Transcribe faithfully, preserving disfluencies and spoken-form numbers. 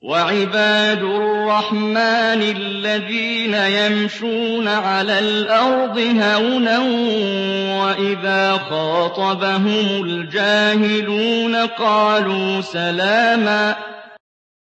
وَعِبَادُ الرَّحْمَٰنِ الَّذِينَ يَمْشُونَ عَلَى الْأَرْضِ هَوْنًا وَإِذَا خَاطَبَهُمُ الْجَاهِلُونَ قَالُوا سَلَامًا